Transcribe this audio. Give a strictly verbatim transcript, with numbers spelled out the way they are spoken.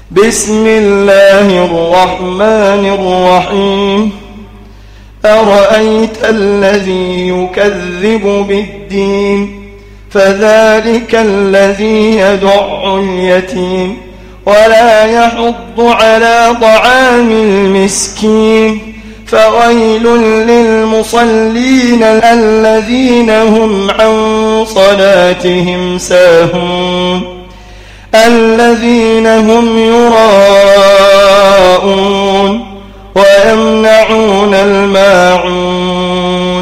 بسم الله الرحمن الرحيم أرأيت الذي يكذب بالدين فذلك الذي يدع اليتيم ولا يحض على طعام المسكين فويل للمصلين الذين هم عن صلاتهم ساهون الذين هم يراءون ويمنعون الماعون